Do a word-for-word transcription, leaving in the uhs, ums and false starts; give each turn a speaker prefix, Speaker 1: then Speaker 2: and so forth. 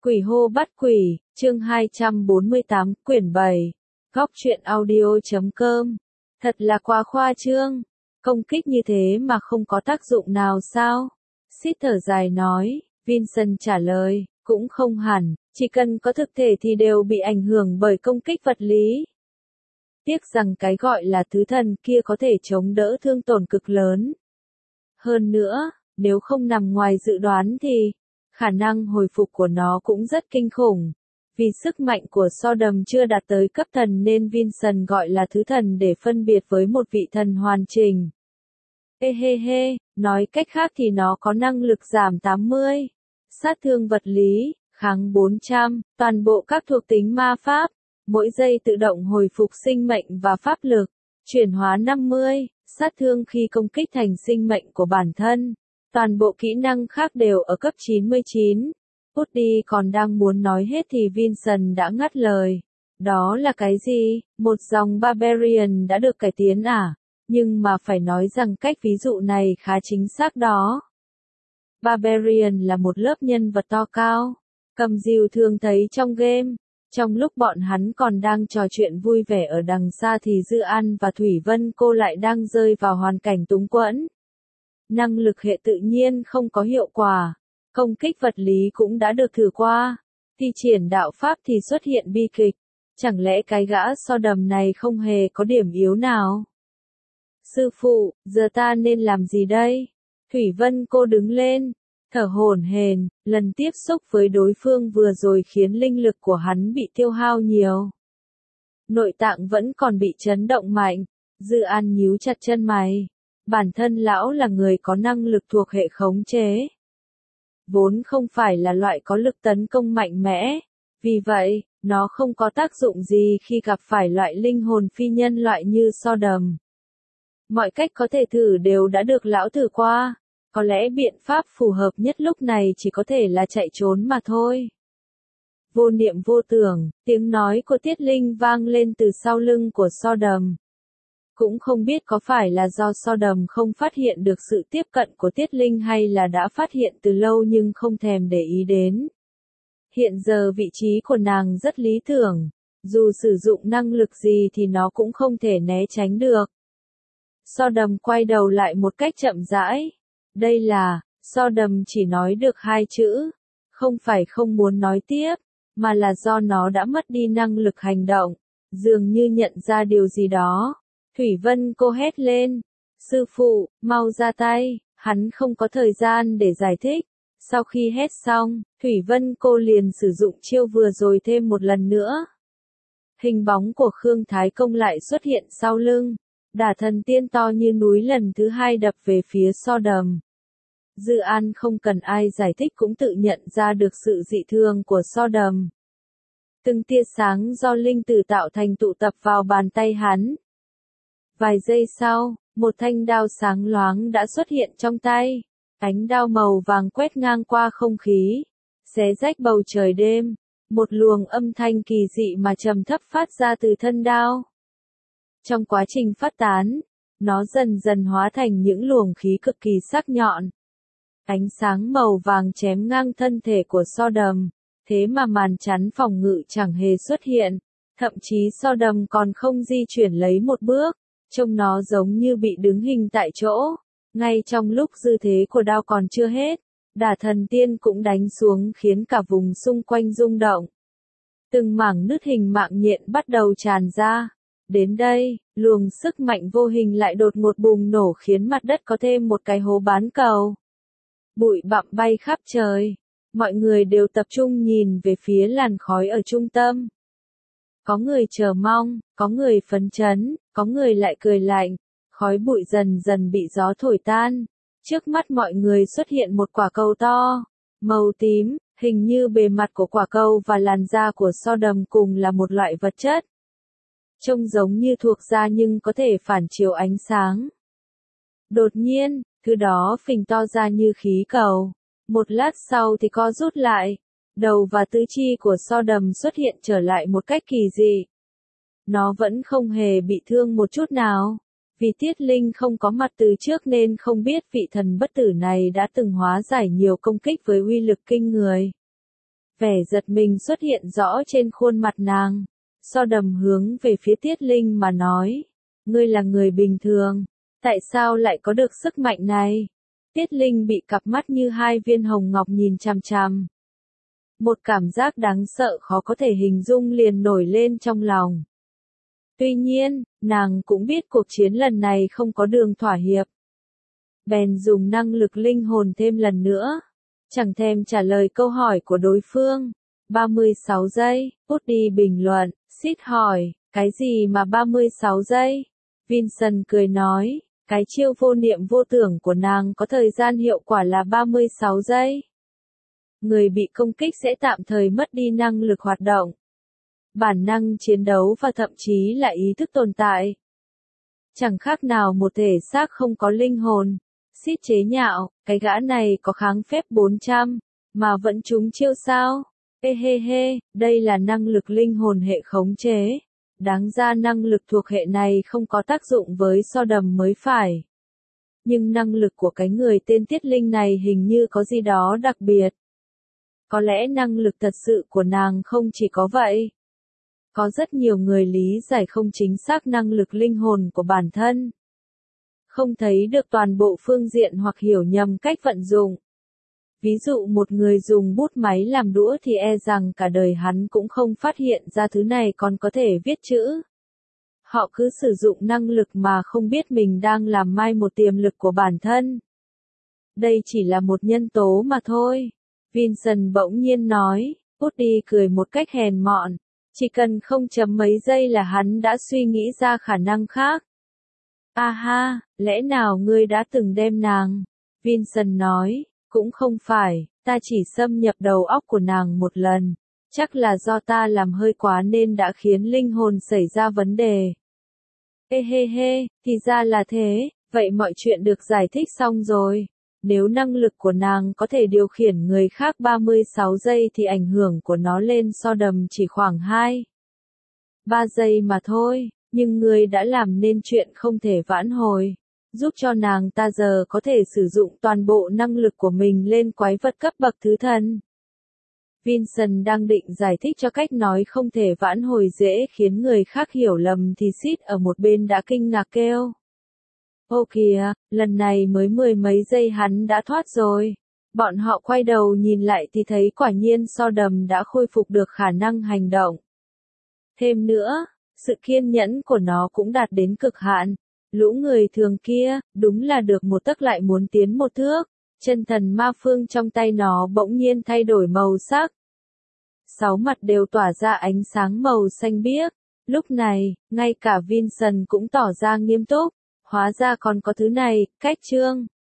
Speaker 1: Quỷ hô bắt quỷ, chương hai trăm bốn mươi tám, quyển bảy, góc truyện audio chấm com. Thật là quá khoa trương, công kích như thế mà không có tác dụng nào sao? Sid thở dài nói, Vincent trả lời, cũng không hẳn, chỉ cần có thực thể thì đều bị ảnh hưởng bởi công kích vật lý. Tiếc rằng cái gọi là thứ thần kia có thể chống đỡ thương tổn cực lớn. Hơn nữa, nếu không nằm ngoài dự đoán thì khả năng hồi phục của nó cũng rất kinh khủng. Vì sức mạnh của Sodom chưa đạt tới cấp thần nên Vincent gọi là thứ thần để phân biệt với một vị thần hoàn chỉnh. Ê hê hê, nói cách khác thì nó có năng lực giảm tám mươi, sát thương vật lý, kháng bốn trăm, toàn bộ các thuộc tính ma pháp, mỗi giây tự động hồi phục sinh mệnh và pháp lực, chuyển hóa năm mươi, sát thương khi công kích thành sinh mệnh của bản thân. Toàn bộ kỹ năng khác đều ở cấp chín mươi chín. Woody còn đang muốn nói hết thì Vincent đã ngắt lời. Đó là cái gì? Một dòng Barbarian đã được cải tiến à? Nhưng mà phải nói rằng cách ví dụ này khá chính xác đó. Barbarian là một lớp nhân vật to cao, cầm dìu thường thấy trong game. Trong lúc bọn hắn còn đang trò chuyện vui vẻ ở đằng xa thì Dư An và Thủy Vân cô lại đang rơi vào hoàn cảnh túng quẫn. Năng lực hệ tự nhiên không có hiệu quả, công kích vật lý cũng đã được thử qua, thi triển đạo pháp thì xuất hiện bi kịch, chẳng lẽ cái gã Sodom này không hề có điểm yếu nào? Sư phụ, giờ ta nên làm gì đây? Thủy Vân cô đứng lên, thở hổn hển, lần tiếp xúc với đối phương vừa rồi khiến linh lực của hắn bị tiêu hao nhiều. Nội tạng vẫn còn bị chấn động mạnh, Dư An nhíu chặt chân mày. Bản thân lão là người có năng lực thuộc hệ khống chế. Vốn không phải là loại có lực tấn công mạnh mẽ. Vì vậy, nó không có tác dụng gì khi gặp phải loại linh hồn phi nhân loại như Sodom. Mọi cách có thể thử đều đã được lão thử qua. Có lẽ biện pháp phù hợp nhất lúc này chỉ có thể là chạy trốn mà thôi. Vô niệm vô tưởng, tiếng nói của Tiết Linh vang lên từ sau lưng của Sodom. Cũng không biết có phải là do Sodom không phát hiện được sự tiếp cận của Tiết Linh hay là đã phát hiện từ lâu nhưng không thèm để ý đến. Hiện giờ vị trí của nàng rất lý tưởng, dù sử dụng năng lực gì thì nó cũng không thể né tránh được. Sodom quay đầu lại một cách chậm rãi. Đây là, Sodom chỉ nói được hai chữ, không phải không muốn nói tiếp, mà là do nó đã mất đi năng lực hành động, dường như nhận ra điều gì đó. Thủy Vân cô hét lên, sư phụ, mau ra tay, hắn không có thời gian để giải thích. Sau khi hét xong, Thủy Vân cô liền sử dụng chiêu vừa rồi thêm một lần nữa. Hình bóng của Khương Thái Công lại xuất hiện sau lưng, đả thần tiên to như núi lần thứ hai đập về phía Sodom. Dư An không cần ai giải thích cũng tự nhận ra được sự dị thường của Sodom. Từng tia sáng do linh tử tạo thành tụ tập vào bàn tay hắn. Vài giây sau, một thanh đao sáng loáng đã xuất hiện trong tay. Ánh đao màu vàng quét ngang qua không khí, xé rách bầu trời đêm. Một luồng âm thanh kỳ dị mà trầm thấp phát ra từ thân đao. Trong quá trình phát tán, nó dần dần hóa thành những luồng khí cực kỳ sắc nhọn. Ánh sáng màu vàng chém ngang thân thể của Sodom, thế mà màn chắn phòng ngự chẳng hề xuất hiện. Thậm chí Sodom còn không di chuyển lấy một bước. Trông nó giống như bị đứng hình tại chỗ. Ngay trong lúc dư thế của đao còn chưa hết, đả thần tiên cũng đánh xuống khiến cả vùng xung quanh rung động. Từng mảng nứt hình mạng nhện bắt đầu tràn ra. Đến đây, luồng sức mạnh vô hình lại đột ngột bùng nổ khiến mặt đất có thêm một cái hố bán cầu. Bụi bặm bay khắp trời. Mọi người đều tập trung nhìn về phía làn khói ở trung tâm. Có người chờ mong, có người phấn chấn, có người lại cười lạnh. Khói bụi dần dần bị gió thổi tan. Trước mắt mọi người xuất hiện một quả cầu to, màu tím, hình như bề mặt của quả cầu và làn da của Sodom cùng là một loại vật chất. Trông giống như thuộc da nhưng có thể phản chiếu ánh sáng. Đột nhiên, thứ đó phình to ra như khí cầu. Một lát sau thì co rút lại. Đầu và tứ chi của Sodom xuất hiện trở lại một cách kỳ dị. Nó vẫn không hề bị thương một chút nào. Vì Tiết Linh không có mặt từ trước nên không biết vị thần bất tử này đã từng hóa giải nhiều công kích với uy lực kinh người. Vẻ giật mình xuất hiện rõ trên khuôn mặt nàng. So đầm hướng về phía Tiết Linh mà nói. Ngươi là người bình thường. Tại sao lại có được sức mạnh này? Tiết Linh bị cặp mắt như hai viên hồng ngọc nhìn chằm chằm. Một cảm giác đáng sợ khó có thể hình dung liền nổi lên trong lòng. Tuy nhiên, nàng cũng biết cuộc chiến lần này không có đường thỏa hiệp. Bèn dùng năng lực linh hồn thêm lần nữa. Chẳng thèm trả lời câu hỏi của đối phương. ba mươi sáu giây, Woody bình luận, Sid hỏi, cái gì mà ba mươi sáu giây? Vincent cười nói, cái chiêu vô niệm vô tưởng của nàng có thời gian hiệu quả là ba mươi sáu giây. Người bị công kích sẽ tạm thời mất đi năng lực hoạt động, bản năng chiến đấu và thậm chí là ý thức tồn tại. Chẳng khác nào một thể xác không có linh hồn. Sid chế nhạo, cái gã này có kháng phép bốn trăm, mà vẫn trúng chiêu sao? Ê hê hê, đây là năng lực linh hồn hệ khống chế. Đáng ra năng lực thuộc hệ này không có tác dụng với so đầm mới phải. Nhưng năng lực của cái người tên Tiết Linh này hình như có gì đó đặc biệt. Có lẽ năng lực thật sự của nàng không chỉ có vậy. Có rất nhiều người lý giải không chính xác năng lực linh hồn của bản thân. Không thấy được toàn bộ phương diện hoặc hiểu nhầm cách vận dụng. Ví dụ một người dùng bút máy làm đũa thì e rằng cả đời hắn cũng không phát hiện ra thứ này còn có thể viết chữ. Họ cứ sử dụng năng lực mà không biết mình đang làm mai một tiềm lực của bản thân. Đây chỉ là một nhân tố mà thôi. Vincent bỗng nhiên nói, Woody cười một cách hèn mọn. Chỉ cần không chấm mấy giây là hắn đã suy nghĩ ra khả năng khác. A ha, lẽ nào ngươi đã từng đem nàng? Vincent nói, cũng không phải, ta chỉ xâm nhập đầu óc của nàng một lần. Chắc là do ta làm hơi quá nên đã khiến linh hồn xảy ra vấn đề. Ê hê hê, thì ra là thế, vậy mọi chuyện được giải thích xong rồi. Nếu năng lực của nàng có thể điều khiển người khác ba mươi sáu giây thì ảnh hưởng của nó lên so đầm chỉ khoảng hai ba giây mà thôi, nhưng ngươi đã làm nên chuyện không thể vãn hồi, giúp cho nàng ta giờ có thể sử dụng toàn bộ năng lực của mình lên quái vật cấp bậc thứ thần. Vincent đang định giải thích cho cách nói không thể vãn hồi dễ khiến người khác hiểu lầm thì Sid ở một bên đã kinh ngạc kêu. Ô kìa, lần này mới mười mấy giây hắn đã thoát rồi. Bọn họ quay đầu nhìn lại thì thấy quả nhiên so đầm đã khôi phục được khả năng hành động. Thêm nữa, sự kiên nhẫn của nó cũng đạt đến cực hạn. Lũ người thường kia, đúng là được một tấc lại muốn tiến một thước. Chân thần ma phương trong tay nó bỗng nhiên thay đổi màu sắc. Sáu mặt đều tỏa ra ánh sáng màu xanh biếc. Lúc này, ngay cả Vincent cũng tỏ ra nghiêm túc. Hóa ra còn có thứ này, cách chương.